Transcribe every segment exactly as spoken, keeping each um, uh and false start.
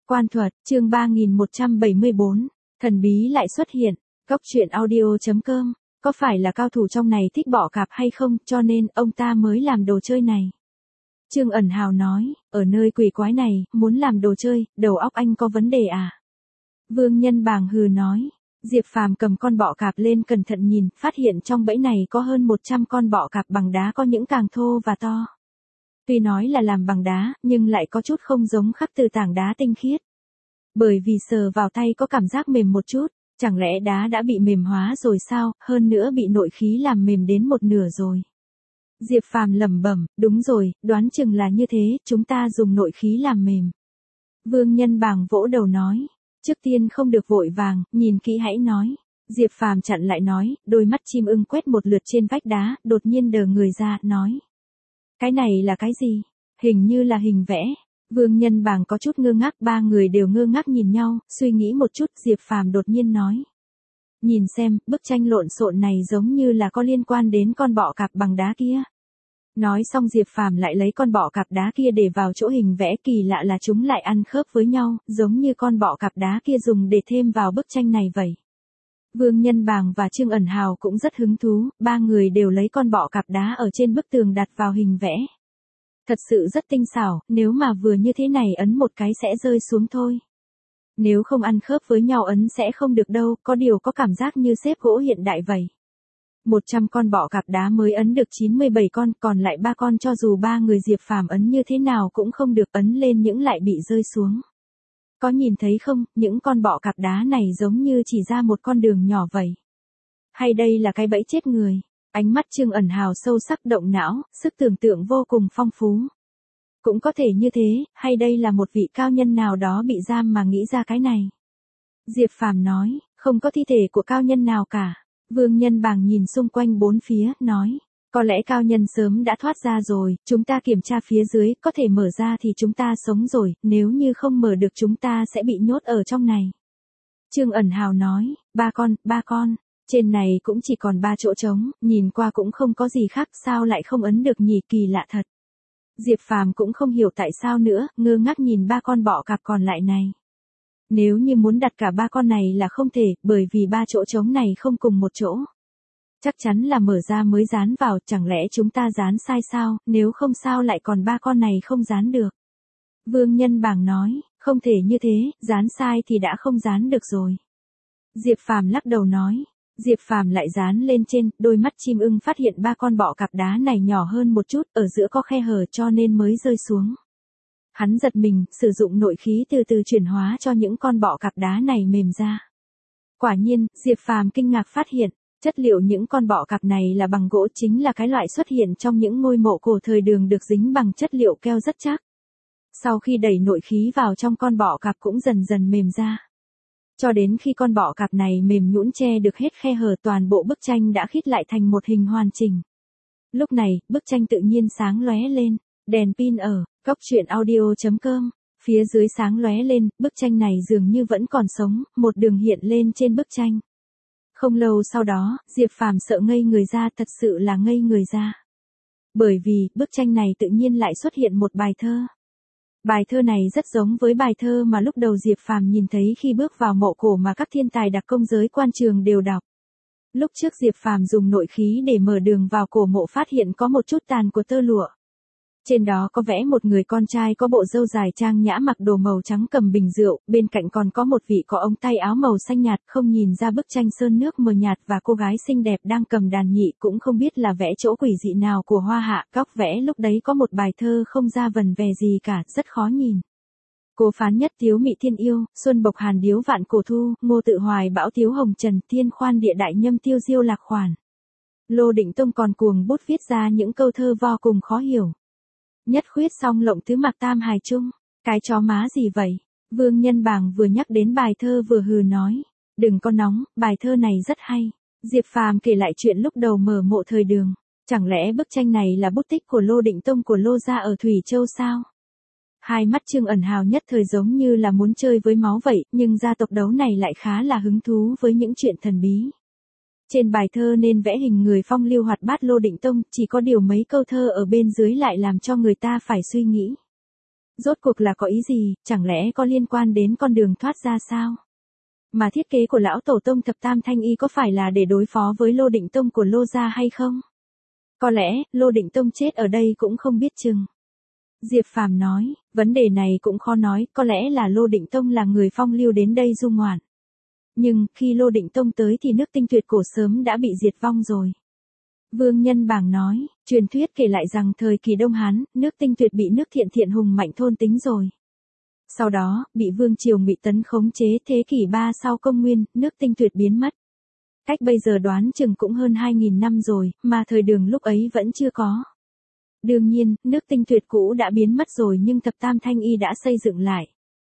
Quan thuật, chương ba nghìn một trăm bảy mươi bốn, thần bí lại xuất hiện, góc truyện audio chấm com, có phải là cao thủ trong này thích bỏ cạp hay không, cho nên ông ta mới làm đồ chơi này. Trương ẩn hào nói, ở nơi quỷ quái này, muốn làm đồ chơi, đầu óc anh có vấn đề à? Vương Nhân Bàng hừ nói, Diệp Phàm cầm con bọ cạp lên cẩn thận nhìn, phát hiện trong bẫy này có hơn một trăm con bọ cạp bằng đá, có những càng thô và to. Tuy nói là làm bằng đá, nhưng lại có chút không giống khắc từ tảng đá tinh khiết. Bởi vì sờ vào tay có cảm giác mềm một chút, chẳng lẽ đá đã bị mềm hóa rồi sao, hơn nữa bị nội khí làm mềm đến một nửa rồi. Diệp Phàm lẩm bẩm, đúng rồi, đoán chừng là như thế, chúng ta dùng nội khí làm mềm. Vương Nhân Bàng vỗ đầu nói, trước tiên không được vội vàng, nhìn kỹ hãy nói. Diệp Phàm chặn lại nói, đôi mắt chim ưng quét một lượt trên vách đá, đột nhiên đờ người ra, nói. Cái này là cái gì? Hình như là hình vẽ. Vương Nhân Bàng có chút ngơ ngác, ba người đều ngơ ngác nhìn nhau, suy nghĩ một chút, Diệp Phàm đột nhiên nói. Nhìn xem, bức tranh lộn xộn này giống như là có liên quan đến con bọ cạp bằng đá kia. Nói xong Diệp Phàm lại lấy con bọ cạp đá kia để vào chỗ hình vẽ, kỳ lạ là chúng lại ăn khớp với nhau, giống như con bọ cạp đá kia dùng để thêm vào bức tranh này vậy. Vương Nhân Bàng và Trương ẩn hào cũng rất hứng thú, ba người đều lấy con bọ cạp đá ở trên bức tường đặt vào hình vẽ. Thật sự rất tinh xảo, nếu mà vừa như thế này ấn một cái sẽ rơi xuống thôi. Nếu không ăn khớp với nhau ấn sẽ không được đâu, có điều có cảm giác như xếp gỗ hiện đại vậy. một trăm con bọ cạp đá mới ấn được chín mươi bảy con, còn lại ba con cho dù ba người Diệp Phàm ấn như thế nào cũng không được, ấn lên những lại bị rơi xuống. Có nhìn thấy không, những con bọ cạp đá này giống như chỉ ra một con đường nhỏ vậy. Hay đây là cái bẫy chết người? Ánh mắt Trương ẩn hào sâu sắc, động não, sức tưởng tượng vô cùng phong phú. Cũng có thể như thế, hay đây là một vị cao nhân nào đó bị giam mà nghĩ ra cái này? Diệp Phàm nói, không có thi thể của cao nhân nào cả. Vương Nhân Bàng nhìn xung quanh bốn phía, nói, có lẽ cao nhân sớm đã thoát ra rồi, chúng ta kiểm tra phía dưới, có thể mở ra thì chúng ta sống rồi, nếu như không mở được chúng ta sẽ bị nhốt ở trong này. Trương ẩn hào nói, ba con, ba con, trên này cũng chỉ còn ba chỗ trống, nhìn qua cũng không có gì khác, sao lại không ấn được nhỉ, kỳ lạ thật. Diệp Phàm cũng không hiểu tại sao nữa, ngơ ngác nhìn ba con bọ cạp còn lại này. Nếu như muốn đặt cả ba con này là không thể, bởi vì ba chỗ trống này không cùng một chỗ. Chắc chắn là mở ra mới dán vào, chẳng lẽ chúng ta dán sai sao, nếu không sao lại còn ba con này không dán được. Vương Nhân Bàng nói, không thể như thế, dán sai thì đã không dán được rồi. Diệp Phàm lắc đầu nói, Diệp Phàm lại dán lên trên, đôi mắt chim ưng phát hiện ba con bọ cạp đá này nhỏ hơn một chút, ở giữa có khe hở cho nên mới rơi xuống. Hắn giật mình, sử dụng nội khí từ từ chuyển hóa cho những con bọ cạp đá này mềm ra. Quả nhiên, Diệp Phàm kinh ngạc phát hiện, chất liệu những con bọ cạp này là bằng gỗ, chính là cái loại xuất hiện trong những ngôi mộ cổ thời Đường, được dính bằng chất liệu keo rất chắc. Sau khi đẩy nội khí vào trong, con bọ cạp cũng dần dần mềm ra. Cho đến khi con bọ cạp này mềm nhũn che được hết khe hở, toàn bộ bức tranh đã khít lại thành một hình hoàn chỉnh. Lúc này, bức tranh tự nhiên sáng lóe lên, đèn pin ở góc truyện audio chấm com, phía dưới sáng lóe lên, bức tranh này dường như vẫn còn sống, một đường hiện lên trên bức tranh. Không lâu sau đó, Diệp Phàm sợ ngây người ra, thật sự là ngây người ra. Bởi vì, bức tranh này tự nhiên lại xuất hiện một bài thơ. Bài thơ này rất giống với bài thơ mà lúc đầu Diệp Phàm nhìn thấy khi bước vào mộ cổ mà các thiên tài đặc công giới quan trường đều đọc. Lúc trước Diệp Phàm dùng nội khí để mở đường vào cổ mộ, phát hiện có một chút tàn của tơ lụa. Trên đó có vẽ một người con trai có bộ râu dài trang nhã, mặc đồ màu trắng, cầm bình rượu, bên cạnh còn có một vị có ống tay áo màu xanh nhạt, không nhìn ra bức tranh sơn nước mờ nhạt, và cô gái xinh đẹp đang cầm đàn nhị, cũng không biết là vẽ chỗ quỷ dị nào của hoa hạ, góc vẽ lúc đấy có một bài thơ không ra vần vè gì cả, rất khó nhìn. Cố phán nhất tiếu mị thiên yêu, xuân bộc hàn điếu vạn cổ thu, ngô tự hoài bão tiếu hồng trần, thiên khoan địa đại nhâm tiêu diêu lạc khoản. Lô Định Tông còn cuồng bút viết ra những câu thơ vô cùng khó hiểu. Nhất khuyết song lộng tứ mặc tam hài chung, cái chó má gì vậy? Vương Nhân Bàng vừa nhắc đến bài thơ vừa hừ nói, đừng có nóng, bài thơ này rất hay. Diệp Phàm kể lại chuyện lúc đầu mở mộ thời Đường, chẳng lẽ bức tranh này là bút tích của Lô Định Tông của Lô gia ở Thủy Châu sao? Hai mắt Trương ẩn hào nhất thời giống như là muốn chơi với máu vậy, nhưng gia tộc đấu này lại khá là hứng thú với những chuyện thần bí. Trên bài thơ nên vẽ hình người phong lưu hoạt bát Lô Định Tông, chỉ có điều mấy câu thơ ở bên dưới lại làm cho người ta phải suy nghĩ. Rốt cuộc là có ý gì, chẳng lẽ có liên quan đến con đường thoát ra sao? Mà thiết kế của lão tổ tông thập tam thanh y có phải là để đối phó với Lô Định Tông của Lô gia hay không? Có lẽ, Lô Định Tông chết ở đây cũng không biết chừng. Diệp Phàm nói, vấn đề này cũng khó nói, có lẽ là Lô Định Tông là người phong lưu đến đây du ngoạn. Nhưng, khi Lô Định Tông tới thì nước Tinh Tuyệt cổ sớm đã bị diệt vong rồi. Vương Nhân Bàng nói, truyền thuyết kể lại rằng thời kỳ Đông Hán, nước Tinh Tuyệt bị nước Thiện Thiện hùng mạnh thôn tính rồi. Sau đó, bị Vương Triều Ngụy Tấn khống chế thế kỷ ba sau công nguyên, nước Tinh Tuyệt biến mất. Cách bây giờ đoán chừng cũng hơn hai nghìn năm rồi, mà thời Đường lúc ấy vẫn chưa có. Đương nhiên, nước Tinh Tuyệt cũ đã biến mất rồi nhưng thập tam thanh y đã xây dựng lại.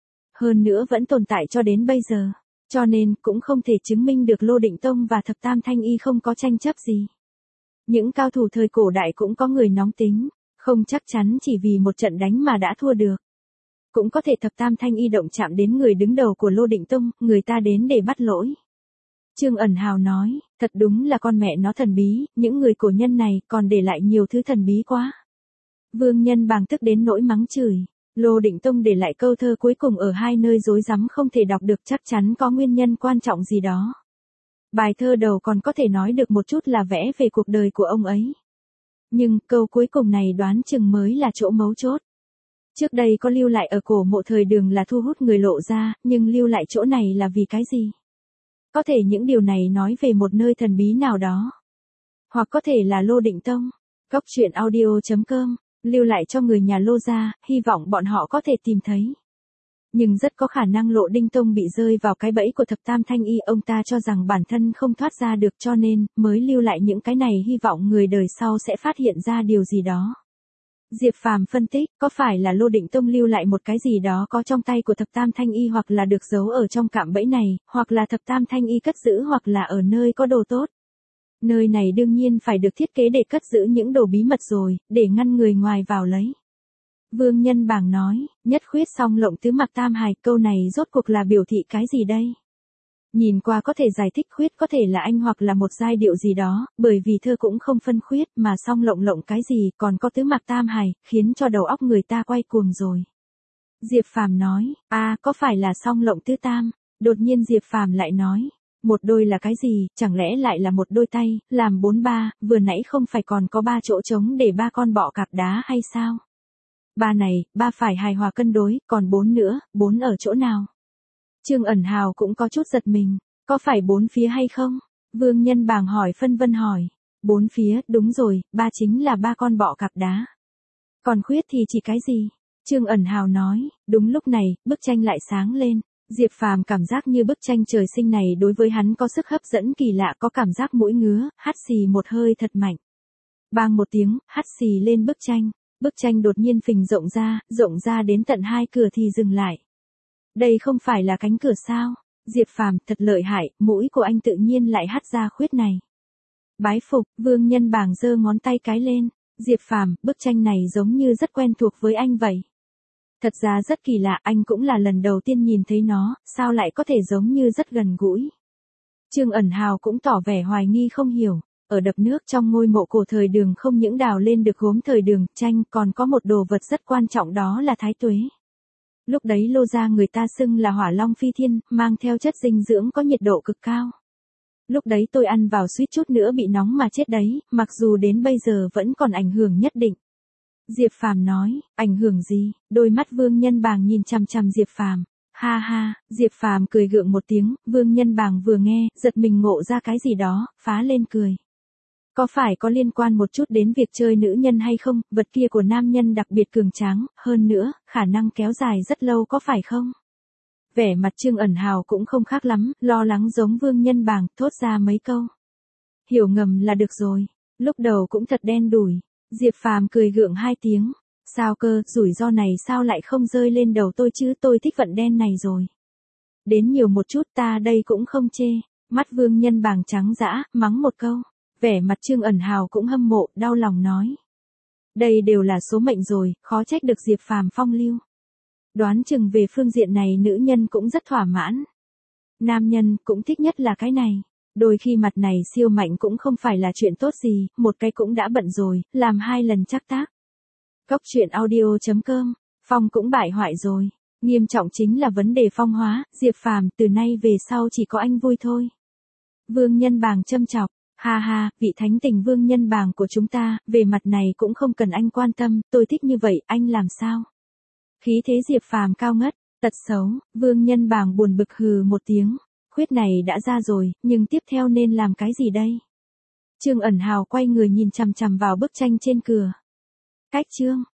Hơn nữa vẫn tồn tại cho đến bây giờ. Cho nên, cũng không thể chứng minh được Lô Định Tông và thập tam thanh y không có tranh chấp gì. Những cao thủ thời cổ đại cũng có người nóng tính, không chắc chắn chỉ vì một trận đánh mà đã thua được. Cũng có thể thập tam thanh y động chạm đến người đứng đầu của Lô Định Tông, người ta đến để bắt lỗi. Trương Ẩn Hào nói, thật đúng là con mẹ nó thần bí, những người cổ nhân này còn để lại nhiều thứ thần bí quá. Vương Nhân Bàng tức đến nỗi mắng chửi, Lô Định Tông để lại câu thơ cuối cùng ở hai nơi rối rắm không thể đọc được, chắc chắn có nguyên nhân quan trọng gì đó. Bài thơ đầu còn có thể nói được một chút là vẽ về cuộc đời của ông ấy. Nhưng câu cuối cùng này đoán chừng mới là chỗ mấu chốt. Trước đây có lưu lại ở cổ mộ thời Đường là thu hút người Lộ ra, nhưng lưu lại chỗ này là vì cái gì? Có thể những điều này nói về một nơi thần bí nào đó. Hoặc có thể là Lô Định Tông. Góc truyện audio chấm com, lưu lại cho người nhà Lô gia, hy vọng bọn họ có thể tìm thấy. Nhưng rất có khả năng Lô Định Tông bị rơi vào cái bẫy của thập tam thanh y, ông ta cho rằng bản thân không thoát ra được cho nên mới lưu lại những cái này, hy vọng người đời sau sẽ phát hiện ra điều gì đó. Diệp Phàm phân tích, có phải là Lô Định Tông lưu lại một cái gì đó có trong tay của thập tam thanh y, hoặc là được giấu ở trong cạm bẫy này, hoặc là thập tam thanh y cất giữ, hoặc là ở nơi có đồ tốt. Nơi này đương nhiên phải được thiết kế để cất giữ những đồ bí mật rồi, để ngăn người ngoài vào lấy. Vương Nhân Bàng nói, nhất khuyết song lộng tứ mặc tam hài, câu này rốt cuộc là biểu thị cái gì đây? Nhìn qua có thể giải thích khuyết có thể là anh hoặc là một giai điệu gì đó, bởi vì thơ cũng không phân khuyết mà song lộng lộng cái gì, còn có tứ mặc tam hài, khiến cho đầu óc người ta quay cuồng rồi. Diệp Phàm nói, a có phải là song lộng tứ tam? Đột nhiên Diệp Phàm lại nói, một đôi là cái gì, chẳng lẽ lại là một đôi tay, làm bốn ba, vừa nãy không phải còn có ba chỗ trống để ba con bọ cạp đá hay sao? Ba này, ba phải hài hòa cân đối, còn bốn nữa, bốn ở chỗ nào? Trương Ẩn Hào cũng có chút giật mình, có phải bốn phía hay không? Vương Nhân Bàng hỏi phân vân hỏi, bốn phía, đúng rồi, ba chính là ba con bọ cạp đá. Còn khuyết thì chỉ cái gì? Trương Ẩn Hào nói, đúng lúc này, bức tranh lại sáng lên. Diệp Phàm cảm giác như bức tranh trời sinh này đối với hắn có sức hấp dẫn kỳ lạ, có cảm giác mũi ngứa, hắt xì một hơi thật mạnh. Bang một tiếng, hắt xì lên bức tranh. Bức tranh đột nhiên phình rộng ra, rộng ra đến tận hai cửa thì dừng lại. Đây không phải là cánh cửa sao? Diệp Phàm, thật lợi hại, mũi của anh tự nhiên lại hắt ra khuyết này. Bái phục, Vương Nhân Bàng giơ ngón tay cái lên. Diệp Phàm, bức tranh này giống như rất quen thuộc với anh vậy. Thật ra rất kỳ lạ, anh cũng là lần đầu tiên nhìn thấy nó, sao lại có thể giống như rất gần gũi. Trương Ẩn Hào cũng tỏ vẻ hoài nghi không hiểu. Ở đập nước trong ngôi mộ cổ thời Đường không những đào lên được gốm thời Đường, tranh, còn có một đồ vật rất quan trọng, đó là thái tuế. Lúc đấy Lô gia người ta xưng là hỏa long phi thiên, mang theo chất dinh dưỡng có nhiệt độ cực cao. Lúc đấy tôi ăn vào suýt chút nữa bị nóng mà chết đấy, mặc dù đến bây giờ vẫn còn ảnh hưởng nhất định. Diệp Phàm nói, ảnh hưởng gì? Đôi mắt Vương Nhân Bàng nhìn chằm chằm Diệp Phàm. Ha ha, Diệp Phàm cười gượng một tiếng, Vương Nhân Bàng vừa nghe, giật mình ngộ ra cái gì đó, phá lên cười. Có phải có liên quan một chút đến việc chơi nữ nhân hay không, vật kia của nam nhân đặc biệt cường tráng, hơn nữa, khả năng kéo dài rất lâu có phải không? Vẻ mặt Trương Ẩn Hào cũng không khác lắm, lo lắng giống Vương Nhân Bàng, thốt ra mấy câu. Hiểu ngầm là được rồi, lúc đầu cũng thật đen đủi. Diệp Phàm cười gượng hai tiếng, sao cơ, rủi ro này sao lại không rơi lên đầu tôi chứ, tôi thích vận đen này rồi. Đến nhiều một chút ta đây cũng không chê, mắt Vương Nhân Bàng trắng dã, mắng một câu. Vẻ mặt Trương Ẩn Hào cũng hâm mộ, đau lòng nói. Đây đều là số mệnh rồi, khó trách được Diệp Phàm phong lưu. Đoán chừng về phương diện này nữ nhân cũng rất thỏa mãn. Nam nhân cũng thích nhất là cái này. Đôi khi mặt này siêu mạnh cũng không phải là chuyện tốt gì, một cái cũng đã bận rồi, làm hai lần chắc tác. Góc truyện audio chấm com Phong cũng bại hoại rồi. Nghiêm trọng chính là vấn đề phong hóa, Diệp Phàm, từ nay về sau chỉ có anh vui thôi. Vương Nhân Bàng châm chọc, ha ha, vị thánh tình Vương Nhân Bàng của chúng ta, về mặt này cũng không cần anh quan tâm, tôi thích như vậy, anh làm sao? Khí thế Diệp Phàm cao ngất, tật xấu, Vương Nhân Bàng buồn bực hừ một tiếng, khuyết này đã ra rồi, nhưng tiếp theo nên làm cái gì đây? Trương Ẩn Hào quay người nhìn chằm chằm vào bức tranh trên cửa. Cách chương